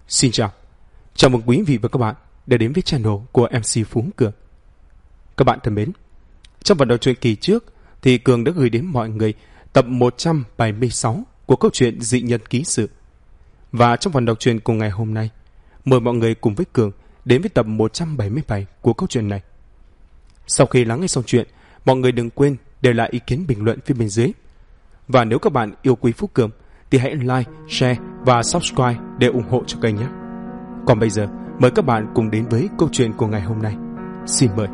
Xin chào mừng quý vị và các bạn đã đến với channel của MC Phú Cường. Các bạn thân mến, trong phần đầu truyện kỳ trước thì Cường đã gửi đến mọi người tập 176 của câu chuyện Dị Nhân Ký Sự. Và trong phần đọc truyện của ngày hôm nay, mời mọi người cùng với Cường đến với tập 177 của câu chuyện này. Sau khi lắng nghe xong chuyện, mọi người đừng quên để lại ý kiến bình luận phía bên dưới. Và nếu các bạn yêu quý Phú Cường thì hãy like, share và subscribe để ủng hộ cho kênh nhé. Còn bây giờ, mời các bạn cùng đến với câu chuyện của ngày hôm nay. Xin mời.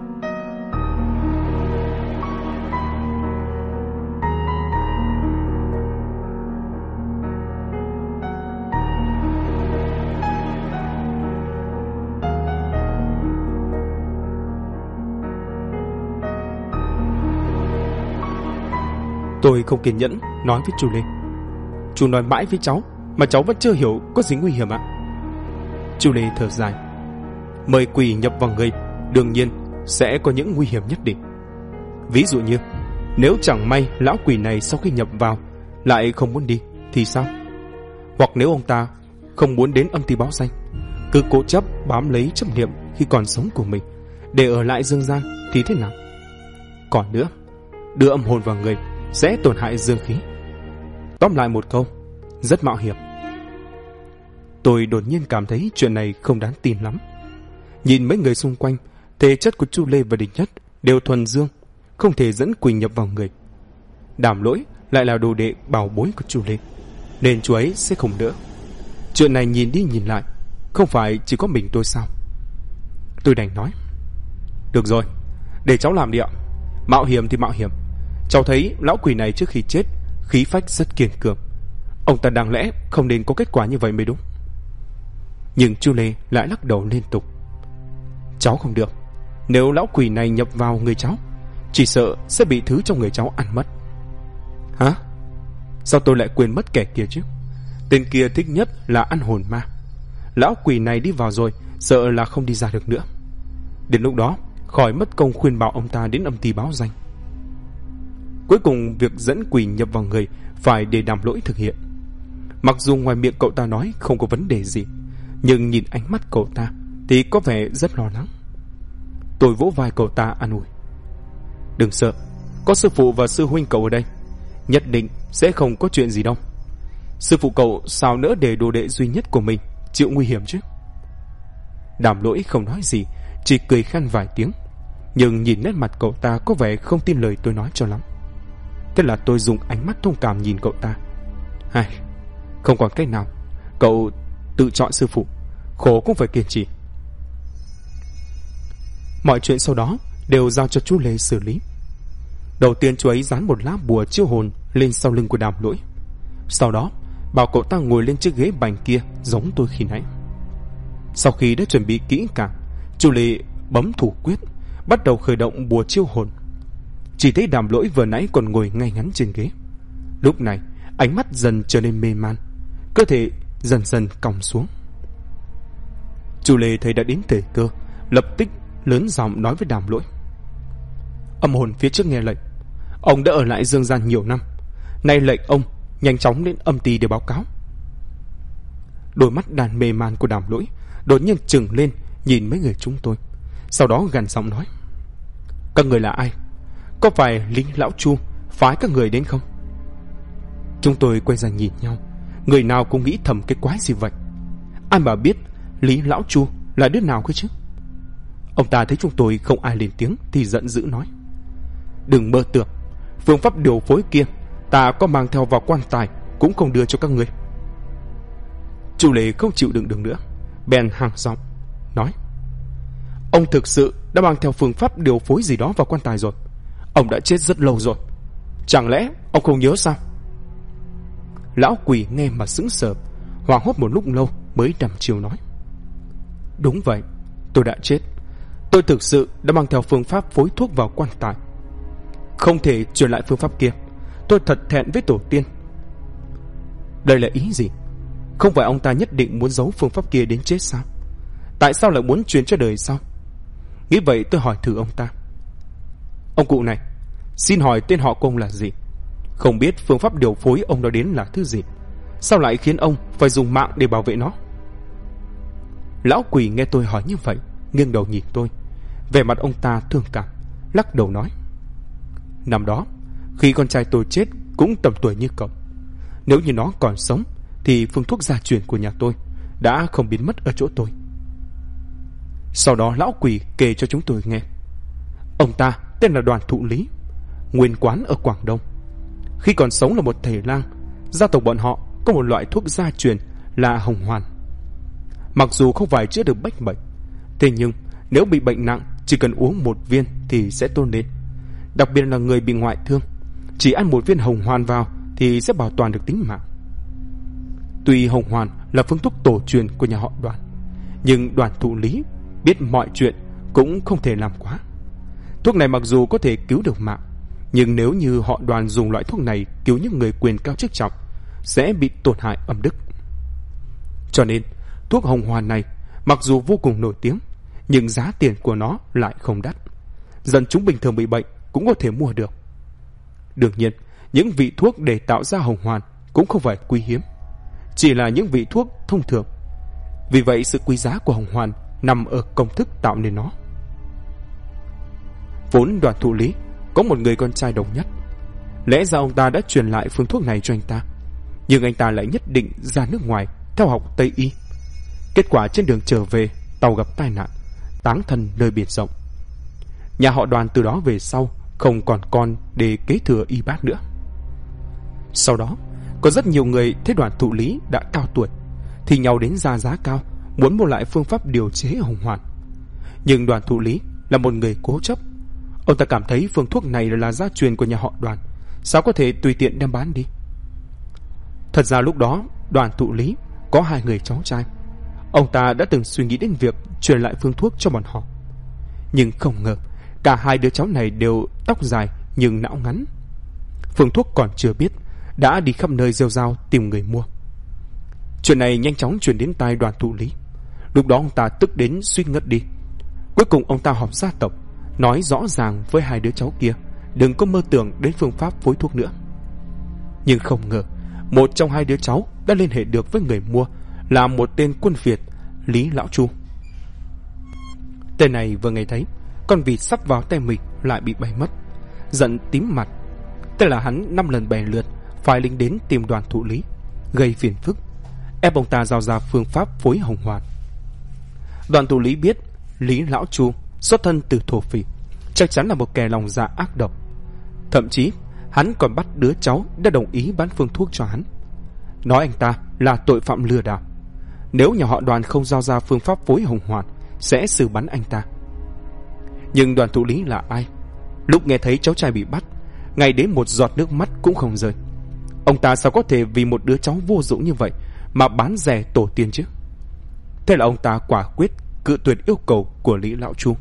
Tôi không kiên nhẫn nói với chú Lê. Chú nói mãi với cháu mà cháu vẫn chưa hiểu có gì nguy hiểm ạ. Chú Lê thở dài. Mời quỷ nhập vào người đương nhiên sẽ có những nguy hiểm nhất định. Ví dụ như nếu chẳng may lão quỷ này sau khi nhập vào lại không muốn đi thì sao? Hoặc nếu ông ta không muốn đến âm ty báo danh, cứ cố chấp bám lấy chấp niệm khi còn sống của mình để ở lại dương gian thì thế nào? Còn nữa, đưa âm hồn vào người sẽ tổn hại dương khí. Tóm lại một câu, rất mạo hiểm. Tôi đột nhiên cảm thấy chuyện này không đáng tin lắm. Nhìn mấy người xung quanh, thể chất của chú Lê và Địch Nhất đều thuần dương, không thể dẫn quỷ nhập vào người. Đàm Lỗi lại là đồ đệ bảo bối của chú Lê, nên chú ấy sẽ không đỡ. Chuyện này nhìn đi nhìn lại, không phải chỉ có mình tôi sao? Tôi đành nói, được rồi, để cháu làm đi ạ. Mạo hiểm thì mạo hiểm. Cháu thấy lão quỷ này trước khi chết khí phách rất kiên cường. Ông ta đáng lẽ không nên có kết quả như vậy mới đúng. Nhưng chú Lê lại lắc đầu liên tục. Cháu không được. Nếu lão quỷ này nhập vào người cháu, chỉ sợ sẽ bị thứ trong người cháu ăn mất. Hả? Sao tôi lại quên mất kẻ kia chứ? Tên kia thích nhất là ăn hồn ma. Lão quỷ này đi vào rồi, sợ là không đi ra được nữa. Đến lúc đó khỏi mất công khuyên bảo ông ta đến âm ty báo danh. Cuối cùng việc dẫn quỷ nhập vào người phải để Đàm Lỗi thực hiện. Mặc dù ngoài miệng cậu ta nói không có vấn đề gì, nhưng nhìn ánh mắt cậu ta thì có vẻ rất lo lắng. Tôi vỗ vai cậu ta an ủi. Đừng sợ, có sư phụ và sư huynh cậu ở đây, nhất định sẽ không có chuyện gì đâu. Sư phụ cậu sao nỡ để đồ đệ duy nhất của mình chịu nguy hiểm chứ? Đàm Lỗi không nói gì, chỉ cười khan vài tiếng, nhưng nhìn nét mặt cậu ta có vẻ không tin lời tôi nói cho lắm. Thế là tôi dùng ánh mắt thông cảm nhìn cậu ta. Hay, không còn cách nào, cậu tự chọn sư phụ, khổ cũng phải kiên trì. Mọi chuyện sau đó đều giao cho chú Lê xử lý. Đầu tiên chú ấy dán một lá bùa chiêu hồn lên sau lưng của Đàm Lỗi. Sau đó bảo cậu ta ngồi lên chiếc ghế bành kia giống tôi khi nãy. Sau khi đã chuẩn bị kỹ càng, chú Lê bấm thủ quyết, bắt đầu khởi động bùa chiêu hồn. Chỉ thấy Đàm Lỗi vừa nãy còn ngồi ngay ngắn trên ghế, lúc này ánh mắt dần trở nên mê man, cơ thể dần dần còng xuống. Chú Lê thấy đã đến thời cơ, lập tức lớn giọng nói với Đàm Lỗi. Âm hồn phía trước nghe lệnh. Ông đã ở lại dương gian nhiều năm, nay lệnh ông nhanh chóng đến âm ty để báo cáo. Đôi mắt đàn mê man của Đàm Lỗi đột nhiên trừng lên nhìn mấy người chúng tôi, sau đó gằn giọng nói. Các người là ai? Có phải Lý Lão Chu phái các người đến không? Chúng tôi quay ra nhìn nhau, người nào cũng nghĩ thầm cái quái gì vậy. Ai mà biết Lý Lão Chu là đứa nào cơ chứ? Ông ta thấy chúng tôi không ai lên tiếng thì giận dữ nói. Đừng mơ tưởng, phương pháp điều phối kia ta có mang theo vào quan tài cũng không đưa cho các người. Chú Lê không chịu đựng được nữa, bèn hàng giọng nói. Ông thực sự đã mang theo phương pháp điều phối gì đó vào quan tài rồi. Ông đã chết rất lâu rồi, chẳng lẽ ông không nhớ sao? Lão quỷ nghe mà sững sờ, hoảng hốt một lúc lâu mới đăm chiêu nói. Đúng vậy, tôi đã chết. Tôi thực sự đã mang theo phương pháp phối thuốc vào quan tài, không thể truyền lại phương pháp kia. Tôi thật thẹn với tổ tiên. Đây là ý gì? Không phải ông ta nhất định muốn giấu phương pháp kia đến chết sao? Tại sao lại muốn truyền cho đời sao? Nghĩ vậy tôi hỏi thử ông ta. Ông cụ này, xin hỏi tên họ của ông là gì? Không biết phương pháp điều phối ông nói đến là thứ gì? Sao lại khiến ông phải dùng mạng để bảo vệ nó? Lão quỷ nghe tôi hỏi như vậy, nghiêng đầu nhìn tôi. Vẻ mặt ông ta thương cảm, lắc đầu nói: năm đó, khi con trai tôi chết cũng tầm tuổi như cậu. Nếu như nó còn sống thì phương thuốc gia truyền của nhà tôi đã không biến mất ở chỗ tôi. Sau đó lão quỷ kể cho chúng tôi nghe. Ông ta tên là Đoàn Thụ Lý, nguyên quán ở Quảng Đông. Khi còn sống là một thầy lang, gia tộc bọn họ có một loại thuốc gia truyền là hồng hoàn. Mặc dù không phải chữa được bách bệnh, thế nhưng nếu bị bệnh nặng chỉ cần uống một viên thì sẽ tốt lên. Đặc biệt là người bị ngoại thương, chỉ ăn một viên hồng hoàn vào thì sẽ bảo toàn được tính mạng. Tuy hồng hoàn là phương thuốc tổ truyền của nhà họ Đoàn, nhưng Đoàn Thụ Lý biết mọi chuyện cũng không thể làm quá. Thuốc này mặc dù có thể cứu được mạng, nhưng nếu như họ Đoàn dùng loại thuốc này cứu những người quyền cao chức trọng sẽ bị tổn hại âm đức. Cho nên thuốc hồng hoàn này mặc dù vô cùng nổi tiếng, nhưng giá tiền của nó lại không đắt. Dân chúng bình thường bị bệnh cũng có thể mua được. Đương nhiên, những vị thuốc để tạo ra hồng hoàn cũng không phải quý hiếm, chỉ là những vị thuốc thông thường. Vì vậy sự quý giá của hồng hoàn nằm ở công thức tạo nên nó. Vốn Đoàn Thụ Lý có một người con trai độc nhất. Lẽ ra ông ta đã truyền lại phương thuốc này cho anh ta, nhưng anh ta lại nhất định ra nước ngoài theo học Tây y. Kết quả trên đường trở về, tàu gặp tai nạn, táng thân nơi biển rộng. Nhà họ Đoàn từ đó về sau không còn con để kế thừa y bát nữa. Sau đó có rất nhiều người thấy Đoàn Thụ Lý đã cao tuổi thì nhau đến ra giá cao muốn mua lại phương pháp điều chế hồng hoàn. Nhưng Đoàn Thụ Lý là một người cố chấp. Ông ta cảm thấy phương thuốc này là gia truyền của nhà họ Đoàn, sao có thể tùy tiện đem bán đi. Thật ra lúc đó Đoàn Thụ Lý có 2 người cháu trai. Ông ta đã từng suy nghĩ đến việc truyền lại phương thuốc cho bọn họ, nhưng không ngờ cả 2 đứa cháu này đều tóc dài nhưng não ngắn. Phương thuốc còn chưa biết đã đi khắp nơi rêu rao tìm người mua. Chuyện này nhanh chóng truyền đến tai Đoàn Thụ Lý. Lúc đó ông ta tức đến suýt ngất đi. Cuối cùng ông ta họp gia tộc, nói rõ ràng với 2 đứa cháu kia đừng có mơ tưởng đến phương pháp phối thuốc nữa. Nhưng không ngờ một trong 2 đứa cháu đã liên hệ được với người mua, là một tên quân Việt, Lý Lão Chu. Tên này vừa nghe thấy con vịt sắp vào tay mình lại bị bay mất, giận tím mặt. Thế là hắn 5 lần bè lượt phải lính đến tìm Đoàn Thụ Lý, gây phiền phức, ép ông ta giao ra phương pháp phối hồng hoàn. Đoàn Thụ Lý biết Lý Lão Chu xuất thân từ thổ phỉ, chắc chắn là một kẻ lòng dạ ác độc. Thậm chí hắn còn bắt đứa cháu đã đồng ý bán phương thuốc cho hắn, nói anh ta là tội phạm lừa đảo. Nếu nhà họ Đoàn không giao ra phương pháp phối hồng hoàn sẽ xử bắn anh ta. Nhưng Đoàn Thụ Lý là ai? Lúc nghe thấy cháu trai bị bắt, ngay đến một giọt nước mắt cũng không rơi. Ông ta sao có thể vì một đứa cháu vô dụng như vậy mà bán rẻ tổ tiên chứ? Thế là ông ta quả quyết cự tuyệt yêu cầu của Lý Lão Chu.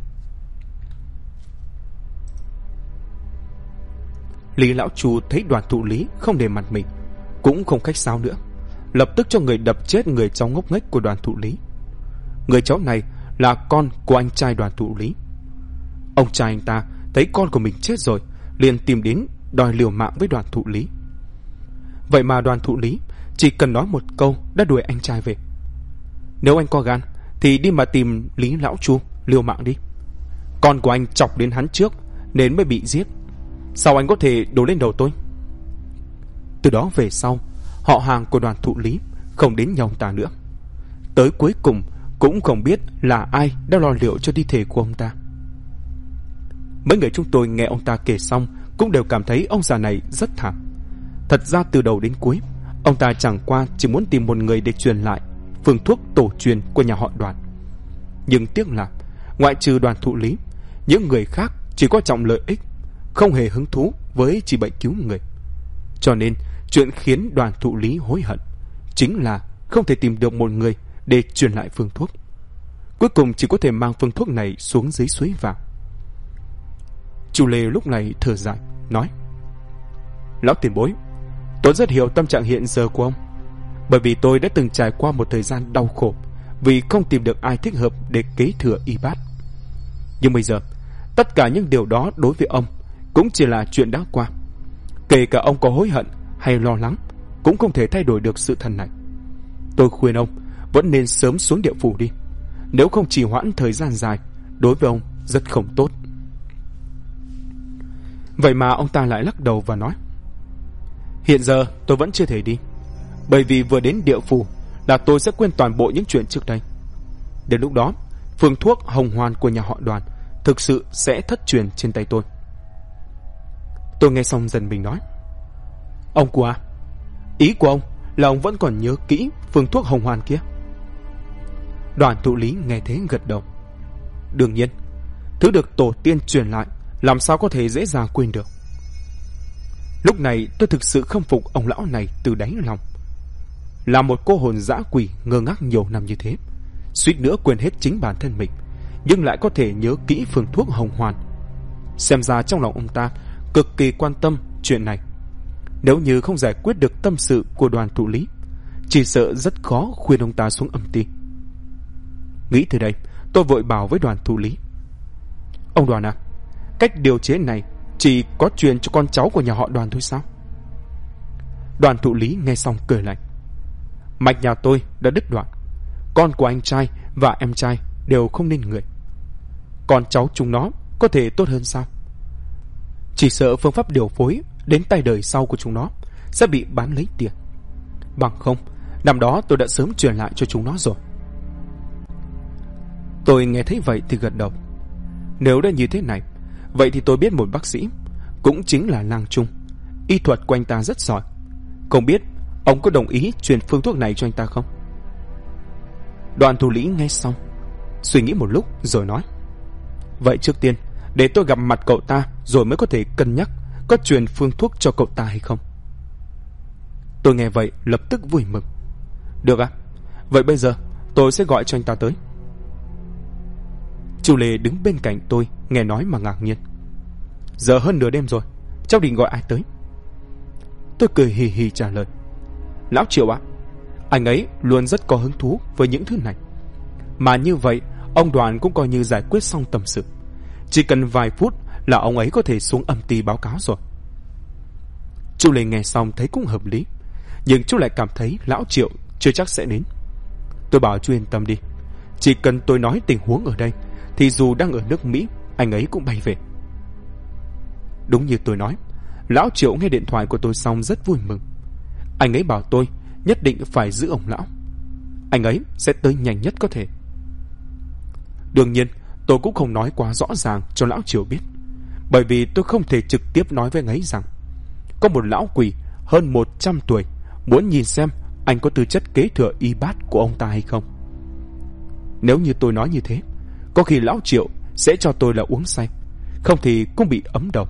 Lý Lão Chu thấy Đoàn Thụ Lý không để mặt mình, cũng không khách sáo nữa, lập tức cho người đập chết người cháu ngốc nghếch của Đoàn Thụ Lý. Người cháu này là con của anh trai Đoàn Thụ Lý. Ông trai anh ta thấy con của mình chết rồi, liền tìm đến đòi liều mạng với Đoàn Thụ Lý. Vậy mà Đoàn Thụ Lý chỉ cần nói một câu đã đuổi anh trai về. Nếu anh có gan thì đi mà tìm Lý Lão Chu liều mạng đi. Con của anh chọc đến hắn trước nên mới bị giết, sao anh có thể đổ lên đầu tôi? Từ đó về sau, họ hàng của Đoàn Thụ Lý không đến nhà ông ta nữa. Tới cuối cùng cũng không biết là ai đã lo liệu cho thi thể của ông ta. Mấy người chúng tôi nghe ông ta kể xong cũng đều cảm thấy ông già này rất thảm. Thật ra từ đầu đến cuối, ông ta chẳng qua chỉ muốn tìm một người để truyền lại phương thuốc tổ truyền của nhà họ Đoàn. Nhưng tiếc là ngoại trừ Đoàn Thụ Lý, những người khác chỉ quan trọng lợi ích, không hề hứng thú với trị bệnh cứu người. Cho nên chuyện khiến Đoàn Thụ Lý hối hận chính là không thể tìm được một người để truyền lại phương thuốc. Cuối cùng chỉ có thể mang phương thuốc này xuống dưới suối vàng. Chu Lê lúc này thở dài nói: Lão tiền bối, tôi rất hiểu tâm trạng hiện giờ của ông, bởi vì tôi đã từng trải qua một thời gian đau khổ vì không tìm được ai thích hợp để kế thừa y bát. Nhưng bây giờ tất cả những điều đó đối với ông cũng chỉ là chuyện đã qua. Kể cả ông có hối hận hay lo lắng cũng không thể thay đổi được sự thật này. Tôi khuyên ông vẫn nên sớm xuống địa phủ đi. nếu không trì hoãn thời gian dài, đối với ông rất không tốt. Vậy mà ông ta lại lắc đầu và nói: hiện giờ tôi vẫn chưa thể đi, bởi vì vừa đến địa phủ là tôi sẽ quên toàn bộ những chuyện trước đây. Đến lúc đó, phương thuốc hồng hoàn của nhà họ Đoàn thực sự sẽ thất truyền trên tay tôi. Tôi nghe xong dần mình nói: ông của à, ý của ông là ông vẫn còn nhớ kỹ phương thuốc hồng hoàn kia? Đoàn thụ lý nghe thế gật đầu. Đương nhiên, thứ được tổ tiên truyền lại làm sao có thể dễ dàng quên được. Lúc này tôi thực sự khâm phục ông lão này từ đáy lòng. Là một cô hồn dã quỷ ngơ ngác nhiều năm như thế, suýt nữa quên hết chính bản thân mình, nhưng lại có thể nhớ kỹ phương thuốc hồng hoàn. Xem ra trong lòng ông ta cực kỳ quan tâm chuyện này. Nếu như không giải quyết được tâm sự của Đoàn thụ lý, chỉ sợ rất khó khuyên ông ta xuống âm ti. Nghĩ từ đây, tôi vội bảo với Đoàn thụ lý: ông Đoàn à, cách điều chế này chỉ có truyền cho con cháu của nhà họ Đoàn thôi sao? Đoàn thụ lý nghe xong cười lạnh: mạch nhà tôi đã đứt đoạn, con của anh trai và em trai đều không nên người, con cháu chúng nó có thể tốt hơn sao? Chỉ sợ phương pháp điều phối đến tay đời sau của chúng nó sẽ bị bán lấy tiền. Bằng không, năm đó tôi đã sớm truyền lại cho chúng nó rồi. Tôi nghe thấy vậy thì gật đầu. Nếu đã như thế này, vậy thì tôi biết một bác sĩ, cũng chính là Lang Trung. Y thuật của anh ta rất giỏi. Không biết ông có đồng ý truyền phương thuốc này cho anh ta không? Đoàn thụ lý nghe xong, suy nghĩ một lúc rồi nói: vậy trước tiên để tôi gặp mặt cậu ta rồi mới có thể cân nhắc có truyền phương thuốc cho cậu ta hay không. Tôi nghe vậy lập tức vui mừng. Được ạ, vậy bây giờ tôi sẽ gọi cho anh ta tới. Chu Lê đứng bên cạnh tôi nghe nói mà ngạc nhiên. Giờ hơn nửa đêm rồi, cháu định gọi ai tới? Tôi cười hì hì trả lời: lão Triệu ạ, anh ấy luôn rất có hứng thú với những thứ này. Mà như vậy ông Đoàn cũng coi như giải quyết xong tâm sự. Chỉ cần vài phút là ông ấy có thể xuống âm ty báo cáo rồi. Chu Lê nghe xong thấy cũng hợp lý, nhưng chú lại cảm thấy lão Triệu chưa chắc sẽ đến. Tôi bảo chú yên tâm đi, chỉ cần tôi nói tình huống ở đây thì dù đang ở nước Mỹ, anh ấy cũng bay về. Đúng như tôi nói, lão Triệu nghe điện thoại của tôi xong rất vui mừng. Anh ấy bảo tôi nhất định phải giữ ông lão. Anh ấy sẽ tới nhanh nhất có thể. Đương nhiên, tôi cũng không nói quá rõ ràng cho lão Triệu biết, bởi vì tôi không thể trực tiếp nói với anh ấy rằng có một lão quỷ hơn 100 tuổi muốn nhìn xem anh có tư chất kế thừa y bát của ông ta hay không. Nếu như tôi nói như thế, có khi lão Triệu sẽ cho tôi là uống say, không thì cũng bị ấm đầu.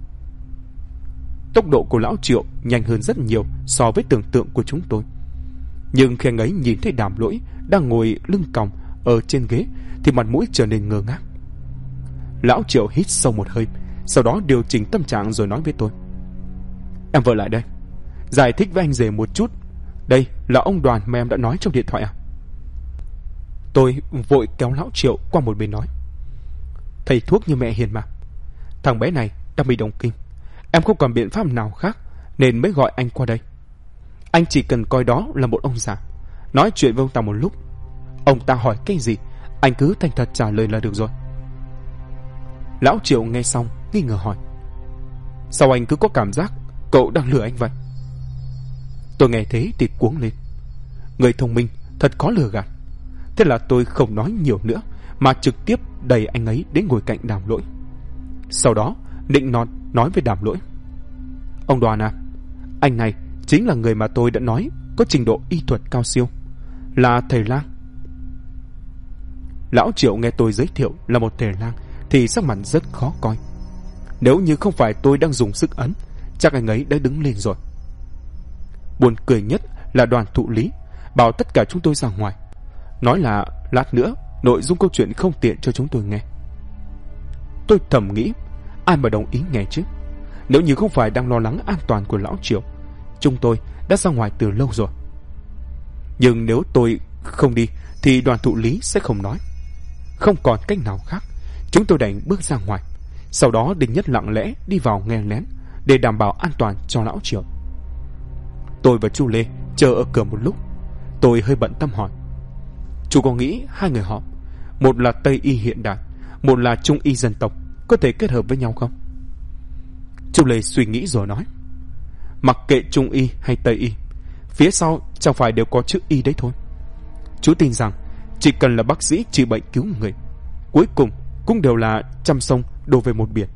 Tốc độ của lão Triệu nhanh hơn rất nhiều so với tưởng tượng của chúng tôi. Nhưng khi anh ấy nhìn thấy Đàm Lỗi đang ngồi lưng còng ở trên ghế thì mặt mũi trở nên ngơ ngác. Lão Triệu hít sâu một hơi, sau đó điều chỉnh tâm trạng rồi nói với tôi: em vợ lại đây, giải thích với anh rể một chút. Đây là ông Đoàn mà em đã nói trong điện thoại à? Tôi vội kéo lão Triệu qua một bên nói: thầy thuốc như mẹ hiền mà, thằng bé này đang bị động kinh, em không còn biện pháp nào khác nên mới gọi anh qua đây. Anh chỉ cần coi đó là một ông già, nói chuyện với ông ta một lúc, ông ta hỏi cái gì anh cứ thành thật trả lời là được rồi. Lão Triệu nghe xong nghi ngờ hỏi: sao anh cứ có cảm giác cậu đang lừa anh vậy? Tôi nghe thế thì cuống lên. Người thông minh thật khó lừa gạt. Thế là tôi không nói nhiều nữa mà trực tiếp đẩy anh ấy đến ngồi cạnh Đàm Lỗi. Sau đó định nọt nói với Đàm Lỗi: ông Đoàn à, anh này chính là người mà tôi đã nói có trình độ y thuật cao siêu, là thầy Lang. Lão Triệu nghe tôi giới thiệu là một thầy Lang thì sắc mặt rất khó coi. Nếu như không phải tôi đang dùng sức ấn, chắc anh ấy đã đứng lên rồi. Buồn cười nhất là Đoàn thụ lý bảo tất cả chúng tôi ra ngoài, nói là lát nữa nội dung câu chuyện không tiện cho chúng tôi nghe. Tôi thầm nghĩ, ai mà đồng ý nghe chứ? Nếu như không phải đang lo lắng an toàn của lão Triệu, chúng tôi đã ra ngoài từ lâu rồi. Nhưng nếu tôi không đi thì Đoàn thụ lý sẽ không nói. Không còn cách nào khác, chúng tôi đành bước ra ngoài. Sau đó Đinh Nhất lặng lẽ đi vào nghe lén để đảm bảo an toàn cho lão Triệu. Tôi và chú Lê chờ ở cửa một lúc. Tôi hơi bận tâm hỏi: chú có nghĩ hai người họ một là Tây y hiện đại, một là Trung y dân tộc, có thể kết hợp với nhau không? Chu Lê suy nghĩ rồi nói, mặc kệ Trung y hay Tây y, phía sau chẳng phải đều có chữ y đấy thôi. Chú tin rằng chỉ cần là bác sĩ trị bệnh cứu người, cuối cùng cũng đều là trăm sông đổ về một biển.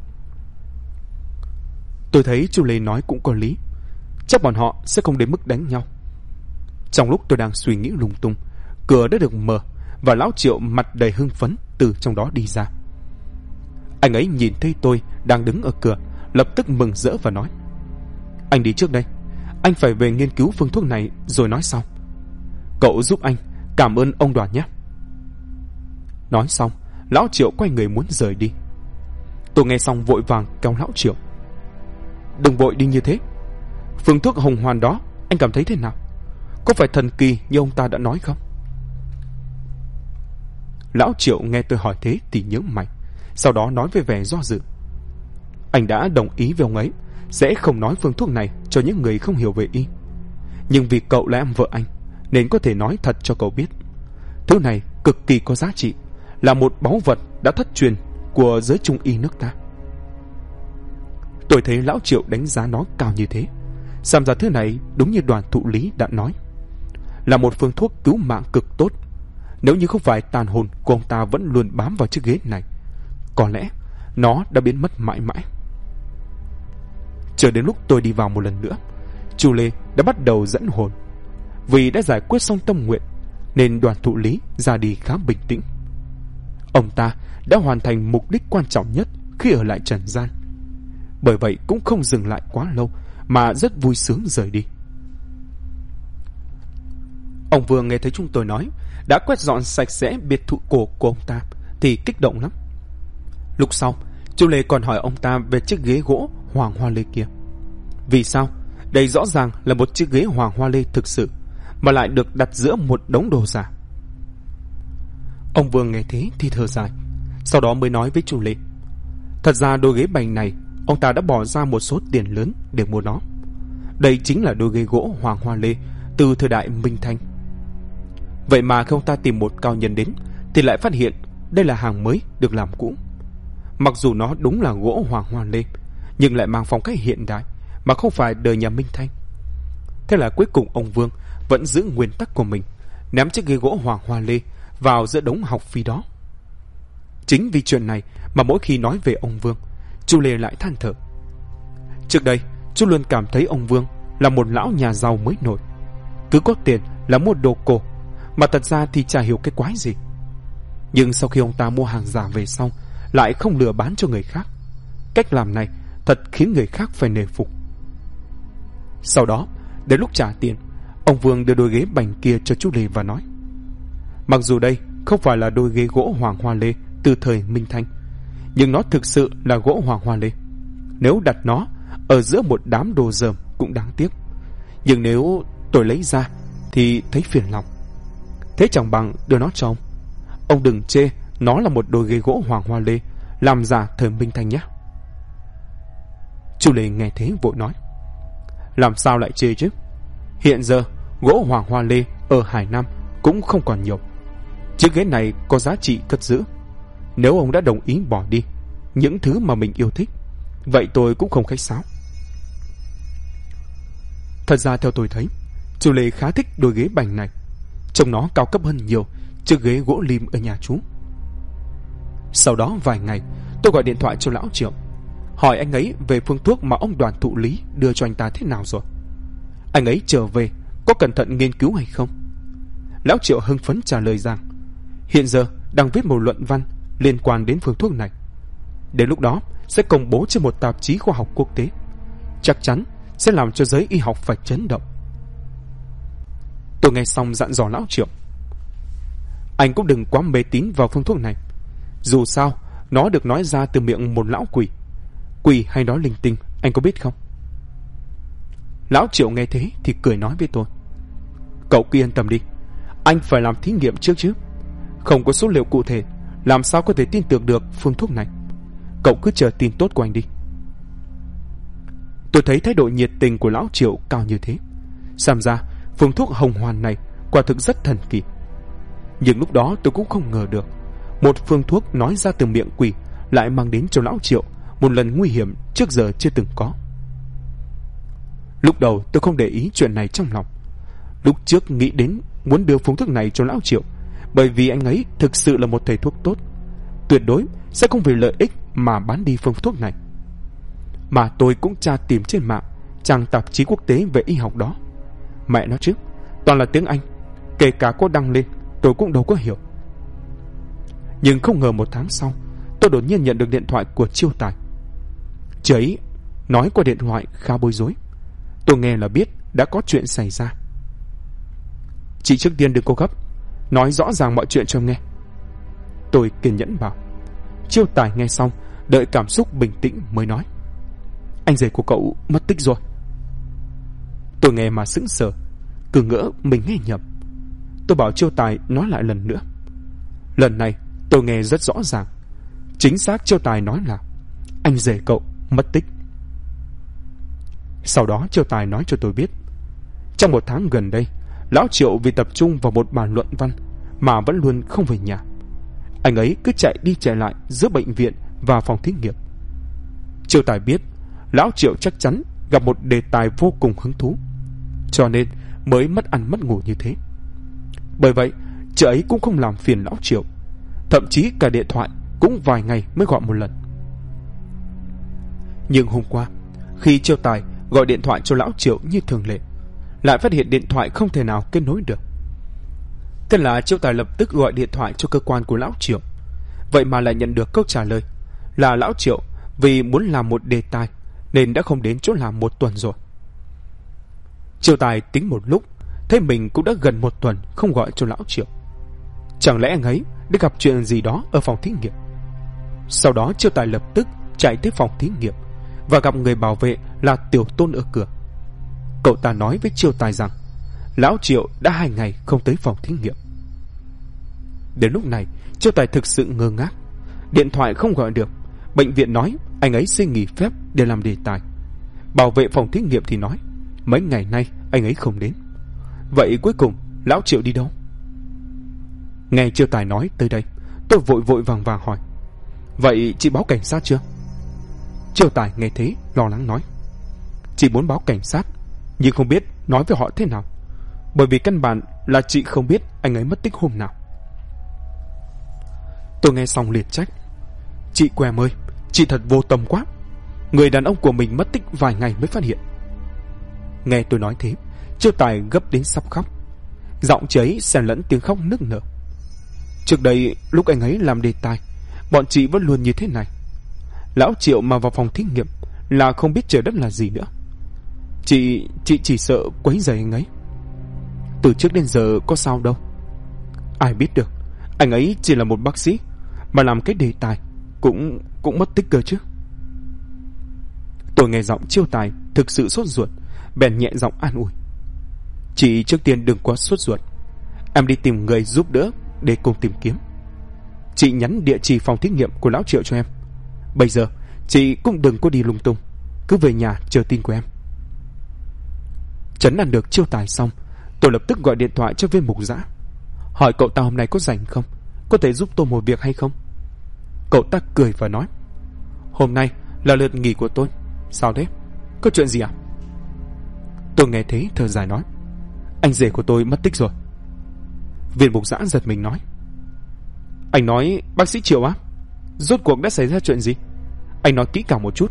Tôi thấy Chu Lê nói cũng có lý, chắc bọn họ sẽ không đến mức đánh nhau. Trong lúc tôi đang suy nghĩ lung tung, cửa đã được mở và lão Triệu mặt đầy hưng phấn từ trong đó đi ra. Anh ấy nhìn thấy tôi đang đứng ở cửa, lập tức mừng rỡ và nói, anh đi trước đây, anh phải về nghiên cứu phương thuốc này rồi nói sau. Cậu giúp anh, cảm ơn ông Đoàn nhé. Nói xong, lão Triệu quay người muốn rời đi. Tôi nghe xong vội vàng kéo lão Triệu, đừng vội đi như thế. Phương thuốc hồng hoàn đó anh cảm thấy thế nào? Có phải thần kỳ như ông ta đã nói không? Lão Triệu nghe tôi hỏi thế thì nhớ mày, sau đó nói với vẻ do dự, anh đã đồng ý với ông ấy sẽ không nói phương thuốc này cho những người không hiểu về y. Nhưng vì cậu là em vợ anh, nên có thể nói thật cho cậu biết. Thứ này cực kỳ có giá trị, là một báu vật đã thất truyền của giới Trung y nước ta. Tôi thấy lão Triệu đánh giá nó cao như thế, xem ra thứ này đúng như Đoàn thụ lý đã nói, là một phương thuốc cứu mạng cực tốt. Nếu như không phải tàn hồn của ông ta vẫn luôn bám vào chiếc ghế này, có lẽ nó đã biến mất mãi mãi. Chờ đến lúc tôi đi vào một lần nữa, Chu Lê đã bắt đầu dẫn hồn. Vì đã giải quyết xong tâm nguyện, nên Đoàn thụ lý ra đi khá bình tĩnh. Ông ta đã hoàn thành mục đích quan trọng nhất khi ở lại trần gian, bởi vậy cũng không dừng lại quá lâu mà rất vui sướng rời đi. Ông Vương nghe thấy chúng tôi nói đã quét dọn sạch sẽ biệt thự cổ của ông ta thì kích động lắm. Lúc sau, Chu Lê còn hỏi ông ta về chiếc ghế gỗ hoàng hoa lê kia. Vì sao? Đây rõ ràng là một chiếc ghế hoàng hoa lê thực sự, mà lại được đặt giữa một đống đồ giả. Ông Vương nghe thế thì thở dài, sau đó mới nói với Chu Lê, thật ra đôi ghế bành này ông ta đã bỏ ra một số tiền lớn để mua nó. Đây chính là đôi ghế gỗ hoàng hoa lê từ thời đại Minh Thanh. Vậy mà khi ông ta tìm một cao nhân đến thì lại phát hiện đây là hàng mới được làm cũ. Mặc dù nó đúng là gỗ hoàng hoa lê, nhưng lại mang phong cách hiện đại mà không phải đời nhà Minh Thanh. Thế là cuối cùng ông Vương vẫn giữ nguyên tắc của mình, ném chiếc ghế gỗ hoàng hoa lê vào giữa đống học phí đó. Chính vì chuyện này mà mỗi khi nói về ông Vương, Chu Lê lại than thở. Trước đây chú luôn cảm thấy ông Vương là một lão nhà giàu mới nổi, cứ có tiền là mua đồ cổ, mà thật ra thì chả hiểu cái quái gì. Nhưng sau khi ông ta mua hàng giả về xong, lại không lừa bán cho người khác. Cách làm này thật khiến người khác phải nể phục. Sau đó, đến lúc trả tiền, ông Vương đưa đôi ghế bành kia cho chú Lê và nói, mặc dù đây không phải là đôi ghế gỗ hoàng hoa lê từ thời Minh Thanh, nhưng nó thực sự là gỗ hoàng hoa lê. Nếu đặt nó ở giữa một đám đồ dởm cũng đáng tiếc, nhưng nếu tôi lấy ra thì thấy phiền lòng. Thế chẳng bằng đưa nó cho ông. Ông đừng chê nó là một đôi ghế gỗ hoàng hoa lê làm giả thời Minh Thanh nhé. Chu Lê nghe thế vội nói, làm sao lại chê chứ? Hiện giờ gỗ hoàng hoa lê ở Hải Nam cũng không còn nhiều. Chiếc ghế này có giá trị cất giữ. Nếu ông đã đồng ý bỏ đi những thứ mà mình yêu thích, vậy tôi cũng không khách sáo. Thật ra theo tôi thấy, Chu Lê khá thích đôi ghế bành này, trông nó cao cấp hơn nhiều chiếc ghế gỗ lim ở nhà chú. Sau đó vài ngày, tôi gọi điện thoại cho lão Triệu, hỏi anh ấy về phương thuốc mà ông Đoàn thụ lý đưa cho anh ta thế nào rồi. Anh ấy trở về có cẩn thận nghiên cứu hay không? Lão Triệu hưng phấn trả lời rằng hiện giờ đang viết một luận văn liên quan đến phương thuốc này. Đến lúc đó sẽ công bố trên một tạp chí khoa học quốc tế, chắc chắn sẽ làm cho giới y học phải chấn động. Tôi nghe xong dặn dò lão Triệu, anh cũng đừng quá mê tín vào phương thuốc này. Dù sao nó được nói ra từ miệng một lão quỷ. Quỷ hay nói linh tinh, anh có biết không? Lão Triệu nghe thế thì cười nói với tôi, cậu cứ yên tâm đi, anh phải làm thí nghiệm trước chứ. Không có số liệu cụ thể, làm sao có thể tin tưởng được phương thuốc này. Cậu cứ chờ tin tốt của anh đi. Tôi thấy thái độ nhiệt tình của lão Triệu cao như thế, xem ra phương thuốc hồng hoàn này quả thực rất thần kỳ. Nhưng lúc đó tôi cũng không ngờ được một phương thuốc nói ra từ miệng quỷ lại mang đến cho lão Triệu một lần nguy hiểm trước giờ chưa từng có. Lúc đầu tôi không để ý chuyện này trong lòng. Lúc trước nghĩ đến muốn đưa phương thuốc này cho lão Triệu, bởi vì anh ấy thực sự là một thầy thuốc tốt, tuyệt đối sẽ không vì lợi ích mà bán đi phương thuốc này. Mà tôi cũng tra tìm trên mạng trang tạp chí quốc tế về y học đó. Mẹ nó chứ, toàn là tiếng Anh, kể cả có đăng lên tôi cũng đâu có hiểu. Nhưng không ngờ 1 tháng sau, tôi đột nhiên nhận được điện thoại của Chiêu Tài. Chị ấy nói qua điện thoại khá bối rối. Tôi nghe là biết đã có chuyện xảy ra. Chị trước tiên đừng có gấp, nói rõ ràng mọi chuyện cho em nghe, tôi kiên nhẫn bảo. Chiêu Tài nghe xong, đợi cảm xúc bình tĩnh mới nói. Anh rể của cậu mất tích rồi. Tôi nghe mà sững sờ, cứ ngỡ mình nghe nhầm. Tôi bảo Chiêu Tài nói lại lần nữa. Lần này tôi nghe rất rõ ràng. Chính xác Chiêu Tài nói là anh rể cậu mất tích. Sau đó Chiêu Tài nói cho tôi biết, trong 1 tháng gần đây, lão Triệu vì tập trung vào một bài luận văn mà vẫn luôn không về nhà. Anh ấy cứ chạy đi chạy lại giữa bệnh viện và phòng thí nghiệm. Chiêu Tài biết lão Triệu chắc chắn gặp một đề tài vô cùng hứng thú, cho nên mới mất ăn mất ngủ như thế. Bởi vậy chị ấy cũng không làm phiền lão Triệu, thậm chí cả điện thoại cũng vài ngày mới gọi một lần. Nhưng hôm qua, khi Chiêu Tài gọi điện thoại cho lão Triệu như thường lệ, lại phát hiện điện thoại không thể nào kết nối được. Thế là Chiêu Tài lập tức gọi điện thoại cho cơ quan của lão Triệu. Vậy mà lại nhận được câu trả lời là lão Triệu vì muốn làm một đề tài nên đã không đến chỗ làm 1 tuần rồi. Chiêu Tài tính một lúc, thấy mình cũng đã gần 1 tuần không gọi cho lão Triệu. Chẳng lẽ anh ấy đã gặp chuyện gì đó ở phòng thí nghiệm? Sau đó Chiêu Tài lập tức chạy tới phòng thí nghiệm và gặp người bảo vệ là Tiểu Tôn ở cửa. Cậu ta nói với Chiêu Tài rằng lão Triệu đã 2 ngày không tới phòng thí nghiệm. Đến lúc này Chiêu Tài thực sự ngơ ngác. Điện thoại không gọi được, bệnh viện nói anh ấy xin nghỉ phép để làm đề tài, bảo vệ phòng thí nghiệm thì nói mấy ngày nay anh ấy không đến. Vậy cuối cùng lão Triệu đi đâu? Nghe Chiêu Tài nói tới đây, tôi vội vội vàng vàng hỏi, vậy chị báo cảnh sát chưa? Chiêu Tài nghe thế lo lắng nói, chị muốn báo cảnh sát nhưng không biết nói với họ thế nào, bởi vì căn bản là chị không biết anh ấy mất tích hôm nào. Tôi nghe xong liền trách, chị Quem ơi, chị thật vô tâm quá, người đàn ông của mình mất tích vài ngày mới phát hiện. Nghe tôi nói thế, Chiêu Tài gấp đến sắp khóc, giọng chị ấy xen lẫn tiếng khóc nức nở. Trước đây lúc anh ấy làm đề tài, bọn chị vẫn luôn như thế này. Lão Triệu mà vào phòng thí nghiệm là không biết trời đất là gì nữa. Chị chỉ sợ quấy rầy anh ấy. Từ trước đến giờ có sao đâu. Ai biết được, anh ấy chỉ là một bác sĩ mà làm cái đề tài cũng mất tích cơ chứ. Tôi nghe giọng Chiêu Tài thực sự sốt ruột, bèn nhẹ giọng an ủi, chị trước tiên đừng quá sốt ruột, em đi tìm người giúp đỡ để cùng tìm kiếm. Chị nhắn địa chỉ phòng thí nghiệm của lão Triệu cho em. Bây giờ chị cũng đừng có đi lung tung, cứ về nhà chờ tin của em. Trấn an được Chiêu Tài xong, tôi lập tức gọi điện thoại cho Viên Mục Dã, hỏi cậu ta hôm nay có rảnh không, có thể giúp tôi một việc hay không. Cậu ta cười và nói, hôm nay là lượt nghỉ của tôi. Sao đấy, có chuyện gì à? Tôi nghe thế thở dài nói, anh rể của tôi mất tích rồi. Viên Mục Dã giật mình nói, anh nói bác sĩ Triệu á? Rốt cuộc đã xảy ra chuyện gì? Anh nói kỹ càng một chút.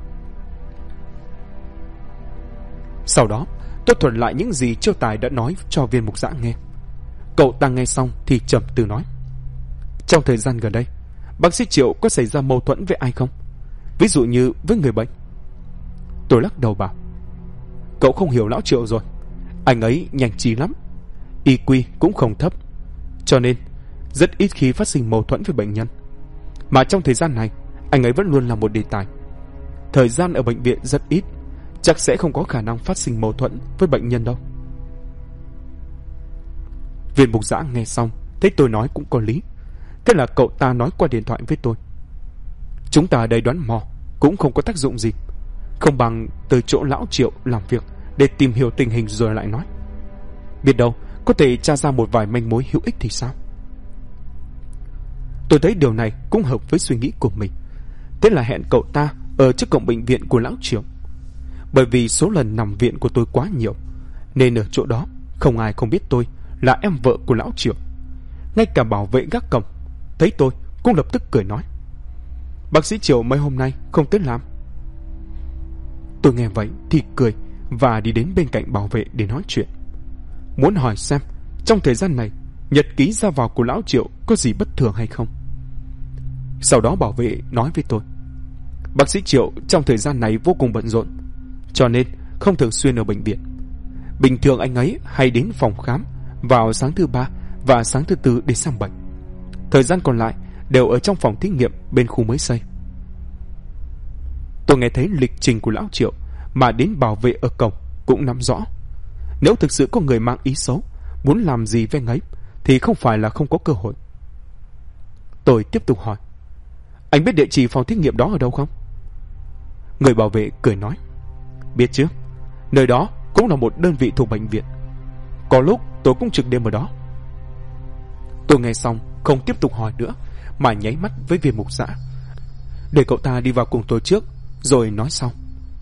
Sau đó tôi thuật lại những gì Chiêu Tài đã nói cho Viên Mục Dã nghe. Cậu ta nghe xong thì trầm tư nói, trong thời gian gần đây bác sĩ Triệu có xảy ra mâu thuẫn với ai không? Ví dụ như với người bệnh. Tôi lắc đầu bảo, cậu không hiểu lão Triệu rồi. Anh ấy nhanh trí lắm, IQ cũng không thấp, cho nên rất ít khi phát sinh mâu thuẫn với bệnh nhân. Mà trong thời gian này anh ấy vẫn luôn là một đề tài. Thời gian ở bệnh viện rất ít, chắc sẽ không có khả năng phát sinh mâu thuẫn với bệnh nhân đâu. Viên Mục Dã nghe xong thấy tôi nói cũng có lý, thế là cậu ta nói qua điện thoại với tôi, chúng ta ở đây đoán mò cũng không có tác dụng gì, không bằng tới chỗ lão Triệu làm việc để tìm hiểu tình hình rồi lại nói. Biết đâu có thể tra ra một vài manh mối hữu ích thì sao. Tôi thấy điều này cũng hợp với suy nghĩ của mình. Thế là hẹn cậu ta ở trước cổng bệnh viện của lão Triệu. Bởi vì số lần nằm viện của tôi quá nhiều, nên ở chỗ đó không ai không biết tôi là em vợ của lão Triệu. Ngay cả bảo vệ gác cổng thấy tôi cũng lập tức cười nói: "Bác sĩ Triệu mấy hôm nay không tới làm." Tôi nghe vậy thì cười và đi đến bên cạnh bảo vệ để nói chuyện, muốn hỏi xem trong thời gian này nhật ký ra vào của lão Triệu có gì bất thường hay không. Sau đó bảo vệ nói với tôi: "Bác sĩ Triệu trong thời gian này vô cùng bận rộn, cho nên không thường xuyên ở bệnh viện. Bình thường anh ấy hay đến phòng khám vào sáng thứ ba và sáng thứ tư để xem bệnh. Thời gian còn lại đều ở trong phòng thí nghiệm bên khu mới xây." Tôi nghe thấy lịch trình của lão Triệu mà đến bảo vệ ở cổng cũng nắm rõ. Nếu thực sự có người mang ý xấu muốn làm gì với anh ấy thì không phải là không có cơ hội. Tôi tiếp tục hỏi: "Anh biết địa chỉ phòng thí nghiệm đó ở đâu không?" Người bảo vệ cười nói: "Biết chứ, nơi đó cũng là một đơn vị thuộc bệnh viện. Có lúc tôi cũng trực đêm ở đó." Tôi nghe xong không tiếp tục hỏi nữa mà nháy mắt với viên mục giã để cậu ta đi vào cùng tôi trước rồi nói sau.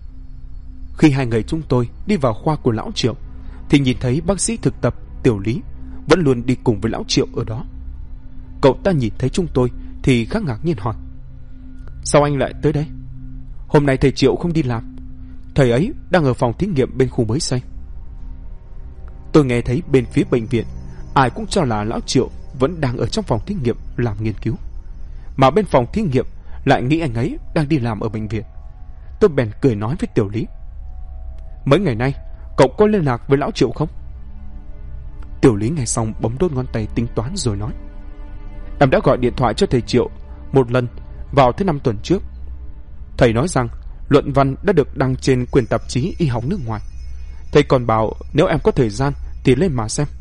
Khi hai người chúng tôi đi vào khoa của lão Triệu thì nhìn thấy bác sĩ thực tập Tiểu Lý vẫn luôn đi cùng với lão Triệu ở đó. Cậu ta nhìn thấy chúng tôi thì khá ngạc nhiên hỏi: "Sao anh lại tới đây? Hôm nay thầy Triệu không đi làm, thầy ấy đang ở phòng thí nghiệm bên khu mới xây." Tôi nghe thấy bên phía bệnh viện ai cũng cho là lão Triệu vẫn đang ở trong phòng thí nghiệm làm nghiên cứu, mà bên phòng thí nghiệm lại nghĩ anh ấy đang đi làm ở bệnh viện. Tôi bèn cười nói với Tiểu Lý: "Mấy ngày nay cậu có liên lạc với lão Triệu không?" Tiểu Lý nghe xong bấm đốt ngón tay tính toán rồi nói: "Em đã gọi điện thoại cho thầy Triệu một lần vào thứ 5 tuần trước. Thầy nói rằng luận văn đã được đăng trên quyển tạp chí y học nước ngoài. Thầy còn bảo nếu em có thời gian thì lên mà xem."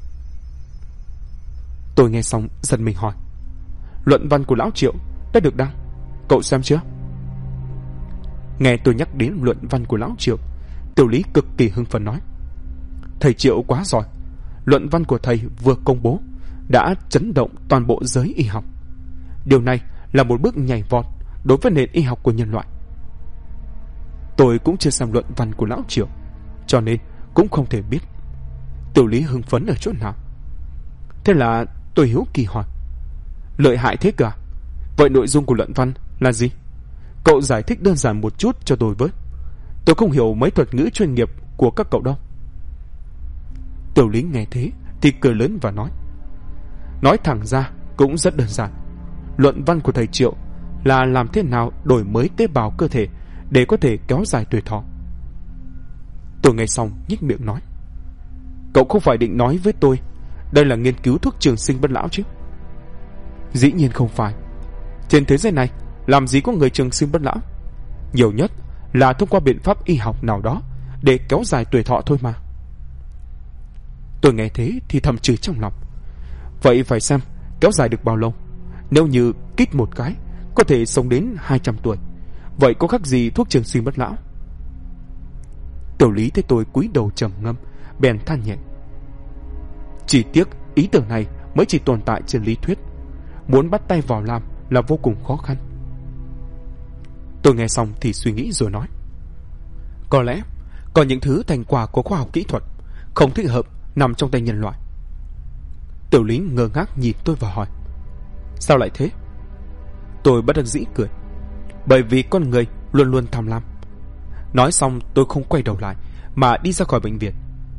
Tôi nghe xong giật mình hỏi: "Luận văn của lão Triệu đã được đăng, cậu xem chưa?" Nghe tôi nhắc đến luận văn của lão Triệu, Tiểu Lý cực kỳ hưng phấn nói: "Thầy Triệu quá giỏi, luận văn của thầy vừa công bố đã chấn động toàn bộ giới y học. Điều này là một bước nhảy vọt đối với nền y học của nhân loại." Tôi cũng chưa xem luận văn của lão Triệu, cho nên cũng không thể biết Tiểu Lý hưng phấn ở chỗ nào. Thế là tôi hiếu kỳ hỏi: "Lợi hại thế cả? Vậy nội dung của luận văn là gì? Cậu giải thích đơn giản một chút cho tôi với. Tôi không hiểu mấy thuật ngữ chuyên nghiệp của các cậu đâu." Tiểu Lý nghe thế thì cười lớn và nói thẳng ra cũng rất đơn giản. Luận văn của thầy Triệu là làm thế nào đổi mới tế bào cơ thể để có thể kéo dài tuổi thọ. Tôi nghe xong nhếch miệng nói: "Cậu không phải định nói với tôi đây là nghiên cứu thuốc trường sinh bất lão chứ?" "Dĩ nhiên không phải. Trên thế giới này làm gì có người trường sinh bất lão. Nhiều nhất là thông qua biện pháp y học nào đó để kéo dài tuổi thọ thôi mà." Tôi nghe thế thì thầm chửi trong lòng: "Vậy phải xem kéo dài được bao lâu. Nếu như kít một cái có thể sống đến 200 tuổi, vậy có khác gì thuốc trường sinh bất lão?" Tiểu Lý thấy tôi cúi đầu trầm ngâm bèn than nhẹ: "Chỉ tiếc ý tưởng này mới chỉ tồn tại trên lý thuyết, muốn bắt tay vào làm là vô cùng khó khăn." Tôi nghe xong thì suy nghĩ rồi nói: "Có lẽ có những thứ thành quả của khoa học kỹ thuật không thích hợp nằm trong tay nhân loại." Tiểu Lý ngơ ngác nhìn tôi và hỏi: "Sao lại thế?" Tôi bất đắc dĩ cười: "Bởi vì con người luôn luôn tham lam." Nói xong tôi không quay đầu lại mà đi ra khỏi bệnh viện.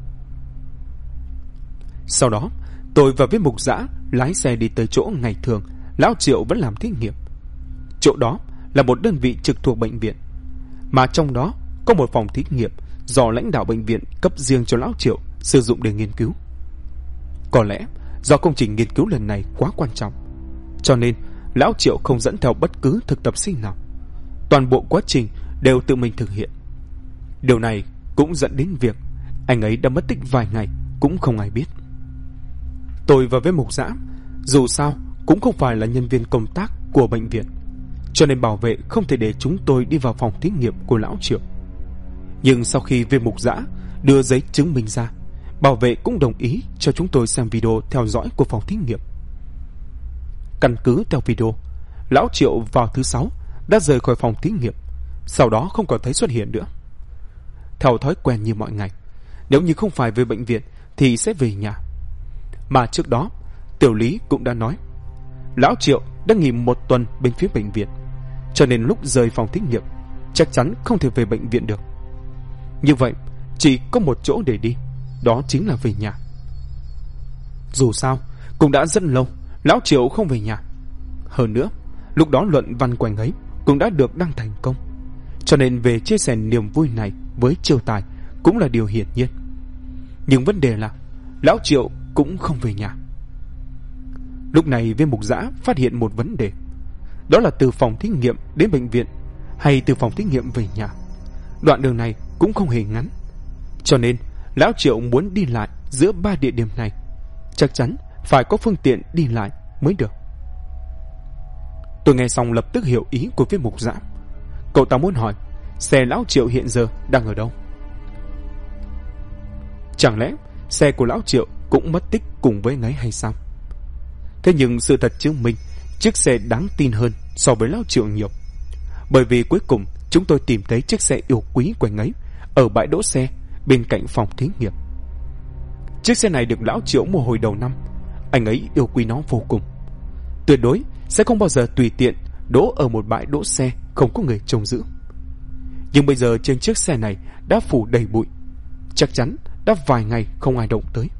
Sau đó tôi và viên mục giã lái xe đi tới chỗ ngày thường lão Triệu vẫn làm thí nghiệm. Chỗ đó là một đơn vị trực thuộc bệnh viện, mà trong đó có một phòng thí nghiệm do lãnh đạo bệnh viện cấp riêng cho lão Triệu sử dụng để nghiên cứu. Có lẽ do công trình nghiên cứu lần này quá quan trọng, cho nên lão Triệu không dẫn theo bất cứ thực tập sinh nào. Toàn bộ quá trình đều tự mình thực hiện. Điều này cũng dẫn đến việc anh ấy đã mất tích vài ngày cũng không ai biết. Tôi và với mục giã dù sao cũng không phải là nhân viên công tác của bệnh viện, cho nên bảo vệ không thể để chúng tôi đi vào phòng thí nghiệm của lão Triệu. Nhưng sau khi viên mục giã đưa giấy chứng minh ra, bảo vệ cũng đồng ý cho chúng tôi xem video theo dõi của phòng thí nghiệm. Căn cứ theo video, Lão Triệu vào thứ 6 đã rời khỏi phòng thí nghiệm, sau đó không còn thấy xuất hiện nữa. Theo thói quen như mọi ngày, nếu như không phải về bệnh viện thì sẽ về nhà. Mà trước đó Tiểu Lý cũng đã nói Lão Triệu đã nghỉ 1 tuần bên phía bệnh viện, cho nên lúc rời phòng thí nghiệm chắc chắn không thể về bệnh viện được. Như vậy chỉ có một chỗ để đi, đó chính là về nhà. Dù sao cũng đã rất lâu Lão Triệu không về nhà. Hơn nữa lúc đó luận văn của anh ấy cũng đã được đăng thành công, cho nên về chia sẻ niềm vui này với Chiêu Tài cũng là điều hiển nhiên. Nhưng vấn đề là Lão Triệu cũng không về nhà. Lúc này Viên Mục Giã phát hiện một vấn đề, đó là từ phòng thí nghiệm đến bệnh viện hay từ phòng thí nghiệm về nhà, đoạn đường này cũng không hề ngắn, cho nên Lão Triệu muốn đi lại giữa 3 địa điểm này chắc chắn phải có phương tiện đi lại mới được. Tôi nghe xong lập tức hiểu ý của Viên Mục Giã. Cậu ta muốn hỏi xe Lão Triệu hiện giờ đang ở đâu. Chẳng lẽ xe của Lão Triệu cũng mất tích cùng với anh ấy hay sao? Thế nhưng sự thật chứng minh chiếc xe đáng tin hơn so với Lão Triệu nhiều, bởi vì cuối cùng chúng tôi tìm thấy chiếc xe yêu quý của anh ấy ở bãi đỗ xe bên cạnh phòng thí nghiệm. Chiếc xe này được Lão Triệu mua hồi đầu năm, anh ấy yêu quý nó vô cùng, tuyệt đối sẽ không bao giờ tùy tiện đỗ ở một bãi đỗ xe không có người trông giữ. Nhưng bây giờ trên chiếc xe này đã phủ đầy bụi, chắc chắn đã vài ngày không ai động tới.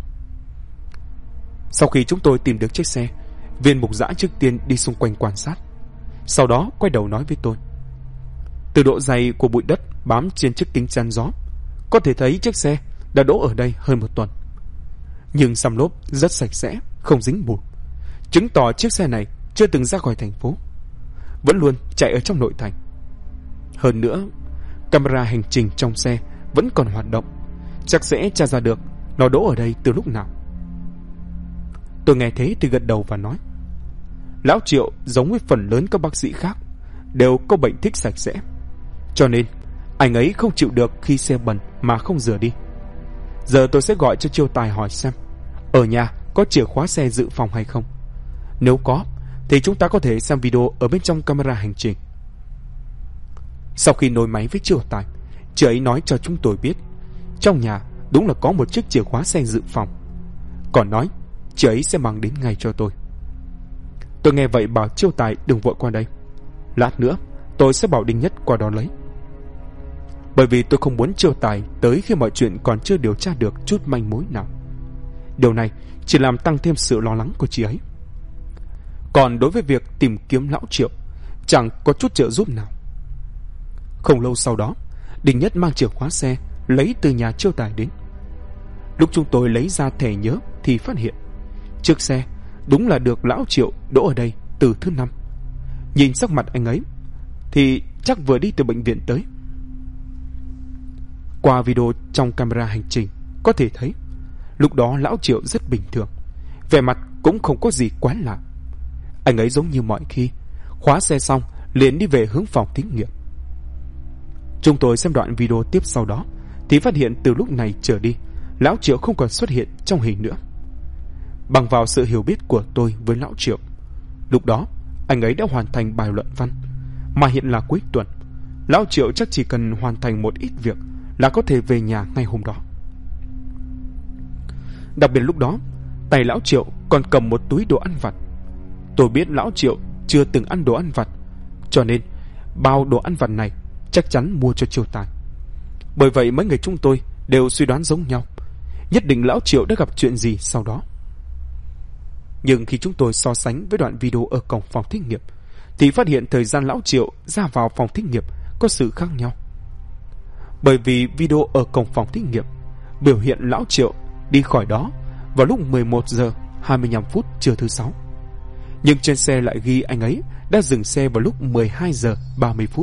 Sau khi chúng tôi tìm được chiếc xe, Viên Mục Giã trước tiên đi xung quanh quan sát, sau đó quay đầu nói với tôi. Từ độ dày của bụi đất bám trên chiếc kính chắn gió, có thể thấy chiếc xe đã đỗ ở đây hơn 1 tuần. Nhưng xăm lốp rất sạch sẽ, không dính bụi, chứng tỏ chiếc xe này chưa từng ra khỏi thành phố, vẫn luôn chạy ở trong nội thành. Hơn nữa, camera hành trình trong xe vẫn còn hoạt động, chắc sẽ tra ra được nó đỗ ở đây từ lúc nào. Tôi nghe thế thì gật đầu và nói, Lão Triệu giống với phần lớn các bác sĩ khác đều có bệnh thích sạch sẽ, cho nên anh ấy không chịu được khi xe bẩn mà không rửa đi. Giờ tôi sẽ gọi cho Chiêu Tài hỏi xem ở nhà có chìa khóa xe dự phòng hay không. Nếu có thì chúng ta có thể xem video ở bên trong camera hành trình. Sau khi nối máy với Chiêu Tài, chị ấy nói cho chúng tôi biết trong nhà đúng là có một chiếc chìa khóa xe dự phòng, còn nói chị ấy sẽ mang đến ngay cho tôi. Tôi nghe vậy bảo Chiêu Tài đừng vội qua đây, lát nữa tôi sẽ bảo Đinh Nhất qua đó lấy. Bởi vì tôi không muốn Chiêu Tài tới khi mọi chuyện còn chưa điều tra được chút manh mối nào. Điều này chỉ làm tăng thêm sự lo lắng của chị ấy. Còn đối với việc tìm kiếm Lão Triệu, chẳng có chút trợ giúp nào. Không lâu sau đó, Đinh Nhất mang chìa khóa xe lấy từ nhà Chiêu Tài đến. Lúc chúng tôi lấy ra thẻ nhớ thì phát hiện chiếc xe đúng là được Lão Triệu đỗ ở đây từ thứ 5. Nhìn sắc mặt anh ấy thì chắc vừa đi từ bệnh viện tới. Qua video trong camera hành trình có thể thấy lúc đó Lão Triệu rất bình thường, vẻ mặt cũng không có gì quá lạ. Anh ấy giống như mọi khi, khóa xe xong liền đi về hướng phòng thí nghiệm. Chúng tôi xem đoạn video tiếp sau đó thì phát hiện từ lúc này trở đi Lão Triệu không còn xuất hiện trong hình nữa. Bằng vào sự hiểu biết của tôi với Lão Triệu, lúc đó anh ấy đã hoàn thành bài luận văn, mà hiện là cuối tuần, Lão Triệu chắc chỉ cần hoàn thành một ít việc là có thể về nhà ngay hôm đó. Đặc biệt lúc đó tay Lão Triệu còn cầm một túi đồ ăn vặt. Tôi biết Lão Triệu chưa từng ăn đồ ăn vặt, cho nên bao đồ ăn vặt này chắc chắn mua cho Chiêu Tài. Bởi vậy mấy người chúng tôi đều suy đoán giống nhau, nhất định Lão Triệu đã gặp chuyện gì sau đó. Nhưng khi chúng tôi so sánh với đoạn video ở cổng phòng thí nghiệm thì phát hiện thời gian Lão Triệu ra vào phòng thí nghiệm có sự khác nhau. Bởi vì video ở cổng phòng thí nghiệm biểu hiện Lão Triệu đi khỏi đó vào lúc 11 giờ 25 phút trưa thứ 6, nhưng trên xe lại ghi anh ấy đã dừng xe vào lúc 12 giờ 30 phút.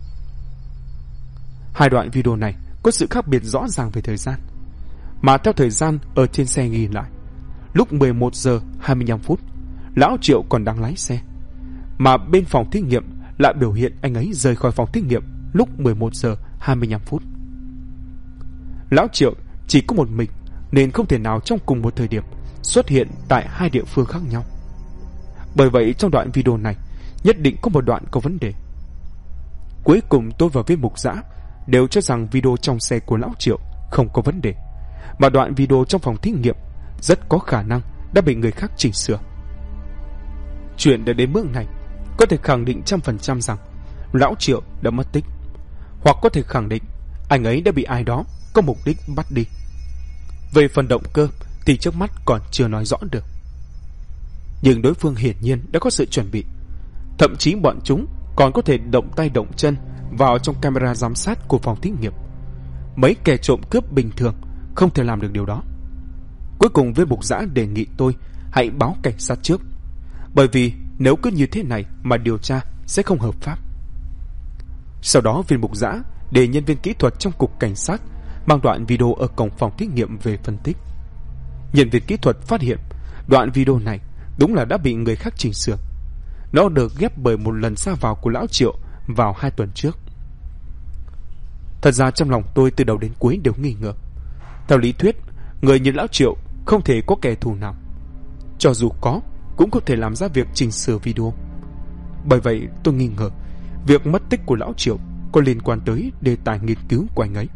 Hai đoạn video này có sự khác biệt rõ ràng về thời gian, mà theo thời gian ở trên xe ghi lại, lúc 11 giờ 25 phút Lão Triệu còn đang lái xe, mà bên phòng thí nghiệm lại biểu hiện anh ấy rời khỏi phòng thí nghiệm lúc 11 giờ 25 phút. Lão Triệu chỉ có một mình nên không thể nào trong cùng một thời điểm xuất hiện tại hai địa phương khác nhau. Bởi vậy trong đoạn video này nhất định có một đoạn có vấn đề. Cuối cùng tôi và viên mục giã đều cho rằng video trong xe của Lão Triệu không có vấn đề, mà đoạn video trong phòng thí nghiệm rất có khả năng đã bị người khác chỉnh sửa. Chuyện đã đến bước này, có thể khẳng định 100% rằng Lão Triệu đã mất tích, hoặc có thể khẳng định anh ấy đã bị ai đó có mục đích bắt đi. Về phần động cơ thì trước mắt còn chưa nói rõ được, nhưng đối phương hiển nhiên đã có sự chuẩn bị. Thậm chí bọn chúng còn có thể động tay động chân vào trong camera giám sát của phòng thí nghiệm. Mấy kẻ trộm cướp bình thường không thể làm được điều đó. Cuối cùng viên mục giã đề nghị tôi hãy báo cảnh sát trước, bởi vì nếu cứ như thế này mà điều tra sẽ không hợp pháp. Sau đó viên mục giã để nhân viên kỹ thuật trong cục cảnh sát mang đoạn video ở cổng phòng thí nghiệm về phân tích. Nhân viên kỹ thuật phát hiện đoạn video này đúng là đã bị người khác chỉnh sửa. Nó được ghép bởi một lần ra vào của Lão Triệu vào 2 tuần trước. Thật ra trong lòng tôi từ đầu đến cuối đều nghi ngờ. Theo lý thuyết, người như Lão Triệu không thể có kẻ thù nào. Cho dù có, cũng có thể làm ra việc chỉnh sửa video. Bởi vậy tôi nghi ngờ việc mất tích của Lão Triệu có liên quan tới đề tài nghiên cứu của anh ấy.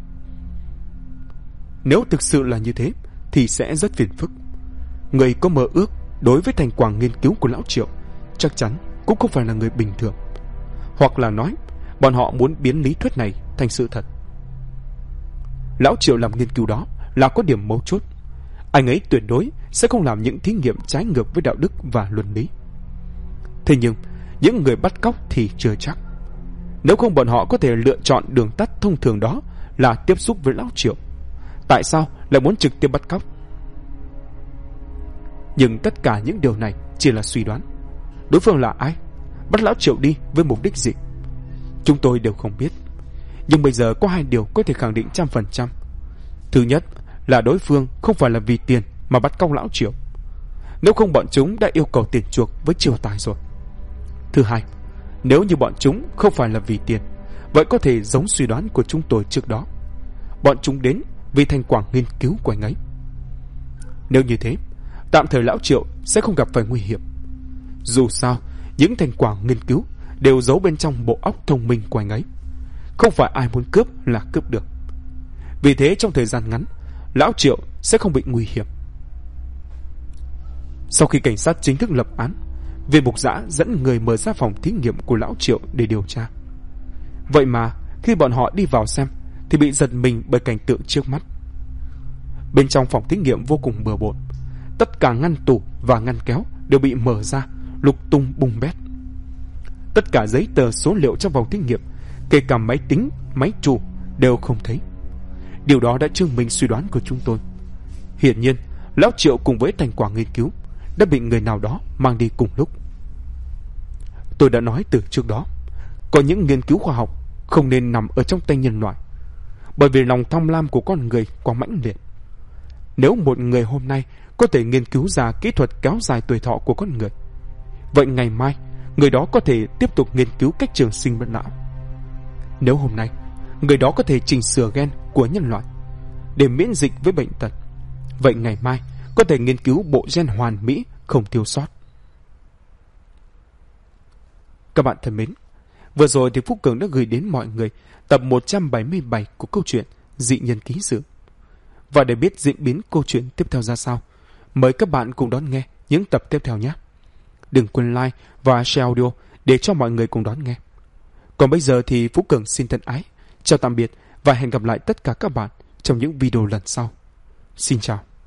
Nếu thực sự là như thế thì sẽ rất phiền phức. Người có mơ ước đối với thành quả nghiên cứu của Lão Triệu chắc chắn cũng không phải là người bình thường. Hoặc là nói bọn họ muốn biến lý thuyết này thành sự thật. Lão Triệu làm nghiên cứu đó là có điểm mấu chốt. Anh ấy tuyệt đối sẽ không làm những thí nghiệm trái ngược với đạo đức và luân lý. Thế nhưng những người bắt cóc thì chưa chắc. Nếu không bọn họ có thể lựa chọn đường tắt thông thường, đó là tiếp xúc với Lão Triệu. Tại sao lại muốn trực tiếp bắt cóc? Nhưng tất cả những điều này chỉ là suy đoán. Đối phương là ai? Bắt Lão Triệu đi với mục đích gì? Chúng tôi đều không biết. Nhưng bây giờ có 2 điều có thể khẳng định 100%. Thứ nhất là đối phương không phải là vì tiền mà bắt cóc Lão Triệu. Nếu không bọn chúng đã yêu cầu tiền chuộc với Triều Tài rồi. Thứ hai, nếu như bọn chúng không phải là vì tiền, vậy có thể giống suy đoán của chúng tôi trước đó, bọn chúng đến vì thành quả nghiên cứu của anh ấy. Nếu như thế, tạm thời Lão Triệu sẽ không gặp phải nguy hiểm. Dù sao, những thành quả nghiên cứu đều giấu bên trong bộ óc thông minh của anh ấy. Không phải ai muốn cướp là cướp được. Vì thế trong thời gian ngắn, Lão Triệu sẽ không bị nguy hiểm. Sau khi cảnh sát chính thức lập án, viên mục giã dẫn người mở ra phòng thí nghiệm của Lão Triệu để điều tra. Vậy mà khi bọn họ đi vào xem thì bị giật mình bởi cảnh tượng trước mắt. Bên trong phòng thí nghiệm vô cùng bừa bộn. Tất cả ngăn tủ và ngăn kéo đều bị mở ra, lục tung bung bét. Tất cả giấy tờ số liệu trong phòng thí nghiệm, kể cả máy tính, máy chủ đều không thấy. Điều đó đã chứng minh suy đoán của chúng tôi. Hiển nhiên Lão Triệu cùng với thành quả nghiên cứu đã bị người nào đó mang đi cùng lúc. Tôi đã nói từ trước đó, có những nghiên cứu khoa học không nên nằm ở trong tay nhân loại, bởi vì lòng tham lam của con người quá mãnh liệt. Nếu một người hôm nay có thể nghiên cứu ra kỹ thuật kéo dài tuổi thọ của con người, vậy ngày mai người đó có thể tiếp tục nghiên cứu cách trường sinh bất lão. Nếu hôm nay người đó có thể chỉnh sửa gen của nhân loại để miễn dịch với bệnh tật, vậy ngày mai có thể nghiên cứu bộ gen hoàn mỹ không thiếu sót. Các bạn thân mến, vừa rồi thì Phúc Cường đã gửi đến mọi người tập 177 của câu chuyện Dị Nhân Ký Sự. Và để biết diễn biến câu chuyện tiếp theo ra sao, mời các bạn cùng đón nghe những tập tiếp theo nhé. Đừng quên like và share audio để cho mọi người cùng đón nghe. Còn bây giờ thì Phú Cường xin thân ái, chào tạm biệt và hẹn gặp lại tất cả các bạn trong những video lần sau. Xin chào.